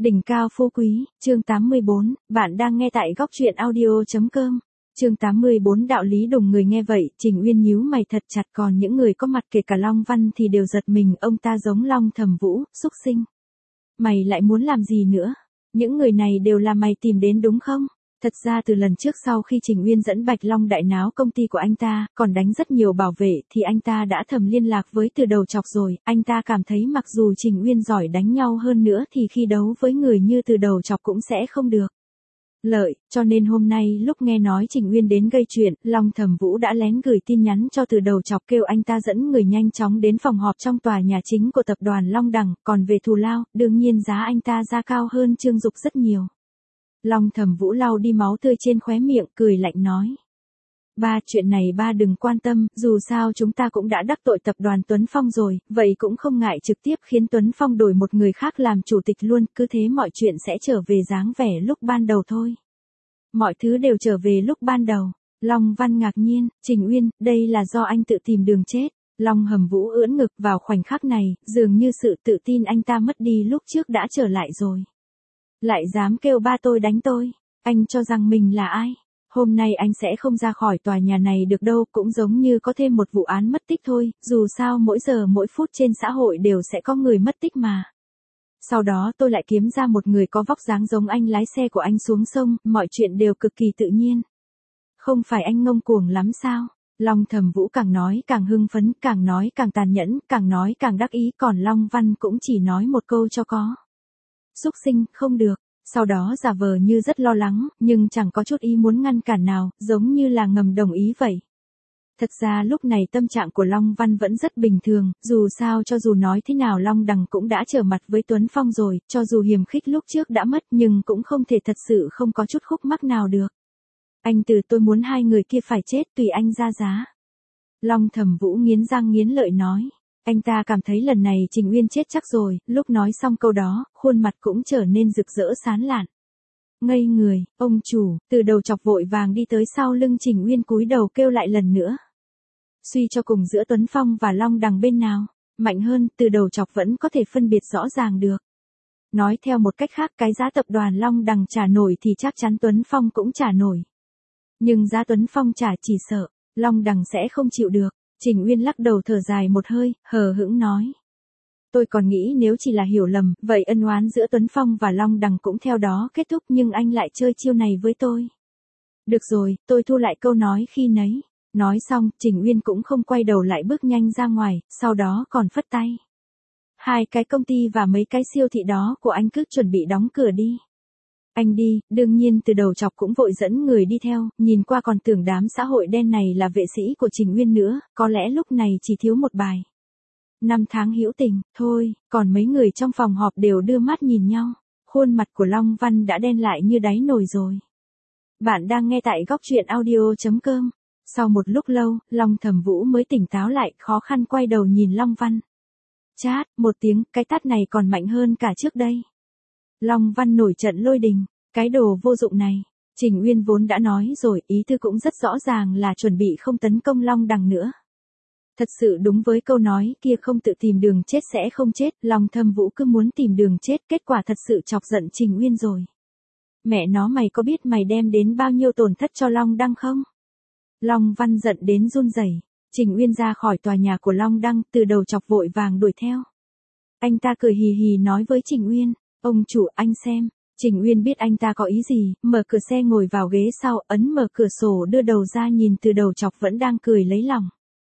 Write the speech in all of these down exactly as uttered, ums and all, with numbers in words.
Đỉnh cao phú quý, chương tám mươi bốn, bạn đang nghe tại góc truyện audio.com. Chương tám mươi bốn đạo lý đùng người nghe vậy, Trình Uyên nhíu mày thật chặt, còn những người có mặt kể cả Long Văn thì đều giật mình, ông ta giống Long Thẩm Vũ, xúc sinh. Mày lại muốn làm gì nữa? Những người này đều là mày tìm đến đúng không? Thật ra từ lần trước sau khi Trình Uyên dẫn Bạch Long đại náo công ty của anh ta, còn đánh rất nhiều bảo vệ thì anh ta đã thầm liên lạc với Từ Đầu Chọc rồi, anh ta cảm thấy mặc dù Trình Uyên giỏi đánh nhau hơn nữa thì khi đấu với người như Từ Đầu Chọc cũng sẽ không được lợi, cho nên hôm nay lúc nghe nói Trình Uyên đến gây chuyện, Long Thẩm Vũ đã lén gửi tin nhắn cho Từ Đầu Chọc kêu anh ta dẫn người nhanh chóng đến phòng họp trong tòa nhà chính của tập đoàn Long Đằng, còn về thù lao, đương nhiên giá anh ta ra cao hơn Trương Dục rất nhiều. Long Thẩm Vũ lau đi máu tươi trên khóe miệng, cười lạnh nói. Ba, chuyện này ba đừng quan tâm, dù sao chúng ta cũng đã đắc tội tập đoàn Tuấn Phong rồi, vậy cũng không ngại trực tiếp khiến Tuấn Phong đổi một người khác làm chủ tịch luôn, cứ thế mọi chuyện sẽ trở về dáng vẻ lúc ban đầu thôi. Mọi thứ đều trở về lúc ban đầu. Long Văn ngạc nhiên, Trình Uyên, đây là do anh tự tìm đường chết. Long Hầm Vũ ưỡn ngực, vào khoảnh khắc này, dường như sự tự tin anh ta mất đi lúc trước đã trở lại rồi. Lại dám kêu ba tôi đánh tôi, anh cho rằng mình là ai? Hôm nay anh sẽ không ra khỏi tòa nhà này được đâu, cũng giống như có thêm một vụ án mất tích thôi, dù sao mỗi giờ mỗi phút trên xã hội đều sẽ có người mất tích mà. Sau đó tôi lại kiếm ra một người có vóc dáng giống anh lái xe của anh xuống sông, mọi chuyện đều cực kỳ tự nhiên. Không phải anh ngông cuồng lắm sao? Long Thẩm Vũ càng nói càng hưng phấn, càng nói càng tàn nhẫn, càng nói càng đắc ý, còn Long Văn cũng chỉ nói một câu cho có. Xúc sinh, không được. Sau đó giả vờ như rất lo lắng, nhưng chẳng có chút ý muốn ngăn cản nào, giống như là ngầm đồng ý vậy. Thật ra lúc này tâm trạng của Long Văn vẫn rất bình thường, dù sao cho dù nói thế nào Long Đằng cũng đã trở mặt với Tuấn Phong rồi, cho dù hiềm khích lúc trước đã mất nhưng cũng không thể thật sự không có chút khúc mắc nào được. Anh từ tôi muốn hai người kia phải chết tùy anh ra giá. Long Thẩm Vũ nghiến răng nghiến lợi nói. Anh ta cảm thấy lần này Trình Uyên chết chắc rồi, lúc nói xong câu đó, khuôn mặt cũng trở nên rực rỡ sán lạn. Ngây người, ông chủ, Từ Đầu Chọc vội vàng đi tới sau lưng Trình Uyên cúi đầu kêu lại lần nữa. Suy cho cùng giữa Tuấn Phong và Long Đằng bên nào, mạnh hơn, Từ Đầu Chọc vẫn có thể phân biệt rõ ràng được. Nói theo một cách khác, cái giá tập đoàn Long Đằng trả nổi thì chắc chắn Tuấn Phong cũng trả nổi. Nhưng giá Tuấn Phong trả chỉ sợ, Long Đằng sẽ không chịu được. Trình Uyên lắc đầu thở dài một hơi, hờ hững nói. Tôi còn nghĩ nếu chỉ là hiểu lầm, vậy ân oán giữa Tuấn Phong và Long Đằng cũng theo đó kết thúc, nhưng anh lại chơi chiêu này với tôi. Được rồi, tôi thu lại câu nói khi nấy. Nói xong, Trình Uyên cũng không quay đầu lại bước nhanh ra ngoài, sau đó còn phất tay. Hai cái công ty và mấy cái siêu thị đó của anh cứ chuẩn bị đóng cửa đi. Anh đi, đương nhiên Từ Đầu Chọc cũng vội dẫn người đi theo, nhìn qua còn tưởng đám xã hội đen này là vệ sĩ của Trình Uyên nữa, có lẽ lúc này chỉ thiếu một bài. Năm tháng hữu tình, thôi, còn mấy người trong phòng họp đều đưa mắt nhìn nhau, khuôn mặt của Long Văn đã đen lại như đáy nồi rồi. Bạn đang nghe tại góc truyện audio.com. Sau một lúc lâu, Long Thẩm Vũ mới tỉnh táo lại, khó khăn quay đầu nhìn Long Văn. Chát, một tiếng, cái tát này còn mạnh hơn cả trước đây. Long Văn nổi trận lôi đình, cái đồ vô dụng này. Trình Uyên vốn đã nói rồi, ý tư cũng rất rõ ràng là chuẩn bị không tấn công Long Đằng nữa. Thật sự đúng với câu nói kia, không tự tìm đường chết sẽ không chết, Long Thẩm Vũ cứ muốn tìm đường chết, kết quả thật sự chọc giận Trình Uyên rồi. Mẹ nó, mày có biết mày đem đến bao nhiêu tổn thất cho Long Đăng không? Long Văn giận đến run rẩy. Trình Uyên ra khỏi tòa nhà của Long Đăng, Từ Đầu Chọc vội vàng đuổi theo. Anh ta cười hì hì nói với Trình Uyên. Ông chủ, anh xem. Trình Uyên biết anh ta có ý gì, mở cửa xe ngồi vào ghế sau, ấn mở cửa sổ đưa đầu ra nhìn Từ Đầu Chọc vẫn đang cười lấy lòng.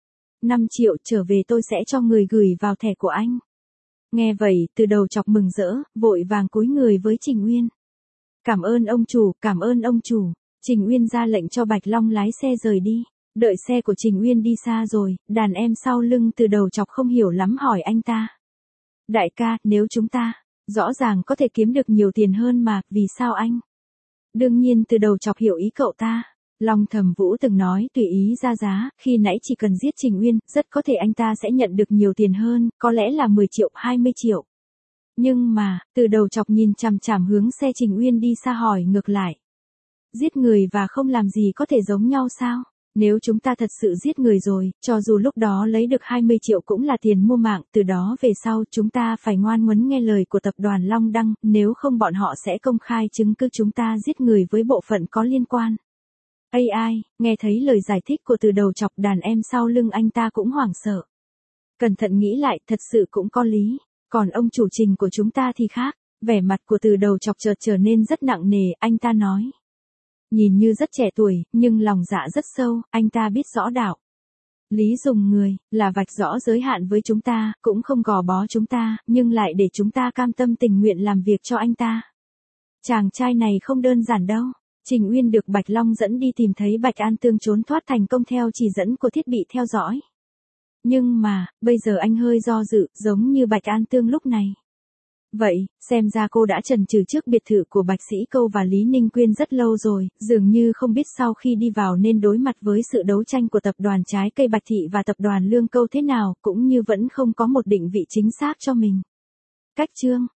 năm triệu trở về tôi sẽ cho người gửi vào thẻ của anh. Nghe vậy, Từ Đầu Chọc mừng rỡ, vội vàng cúi người với Trình Uyên. Cảm ơn ông chủ, cảm ơn ông chủ. Trình Uyên ra lệnh cho Bạch Long lái xe rời đi. Đợi xe của Trình Uyên đi xa rồi, đàn em sau lưng Từ Đầu Chọc không hiểu lắm hỏi anh ta. Đại ca, nếu chúng ta rõ ràng có thể kiếm được nhiều tiền hơn mà, vì sao anh? Đương nhiên Từ Đầu Chọc hiểu ý cậu ta. Long Thẩm Vũ từng nói tùy ý ra giá, khi nãy chỉ cần giết Trình Uyên, rất có thể anh ta sẽ nhận được nhiều tiền hơn, có lẽ là mười triệu, hai mươi triệu. Nhưng mà, Từ Đầu Chọc nhìn chằm chằm hướng xe Trình Uyên đi xa hỏi ngược lại. Giết người và không làm gì có thể giống nhau sao? Nếu chúng ta thật sự giết người rồi, cho dù lúc đó lấy được hai mươi triệu cũng là tiền mua mạng, từ đó về sau chúng ta phải ngoan ngoãn nghe lời của tập đoàn Long Đăng, nếu không bọn họ sẽ công khai chứng cứ chúng ta giết người với bộ phận có liên quan. a i, nghe thấy lời giải thích của Từ Đầu Chọc, đàn em sau lưng anh ta cũng hoảng sợ. Cẩn thận nghĩ lại, thật sự cũng có lý. Còn ông chủ Trình của chúng ta thì khác. Vẻ mặt của Từ Đầu Chọc chợt trở nên rất nặng nề, anh ta nói. Nhìn như rất trẻ tuổi, nhưng lòng dạ rất sâu, anh ta biết rõ đạo. Lý dùng người, là vạch rõ giới hạn với chúng ta, cũng không gò bó chúng ta, nhưng lại để chúng ta cam tâm tình nguyện làm việc cho anh ta. Chàng trai này không đơn giản đâu. Trình Uyên được Bạch Long dẫn đi tìm thấy Bạch An Tương trốn thoát thành công theo chỉ dẫn của thiết bị theo dõi. Nhưng mà, bây giờ anh hơi do dự, giống như Bạch An Tương lúc này. Vậy, xem ra cô đã chần chừ trước biệt thự của Bạch Sĩ Câu và Lý Ninh Quyên rất lâu rồi, dường như không biết sau khi đi vào nên đối mặt với sự đấu tranh của tập đoàn Trái Cây Bạch Thị và tập đoàn Lương Câu thế nào, cũng như vẫn không có một định vị chính xác cho mình. Cách chương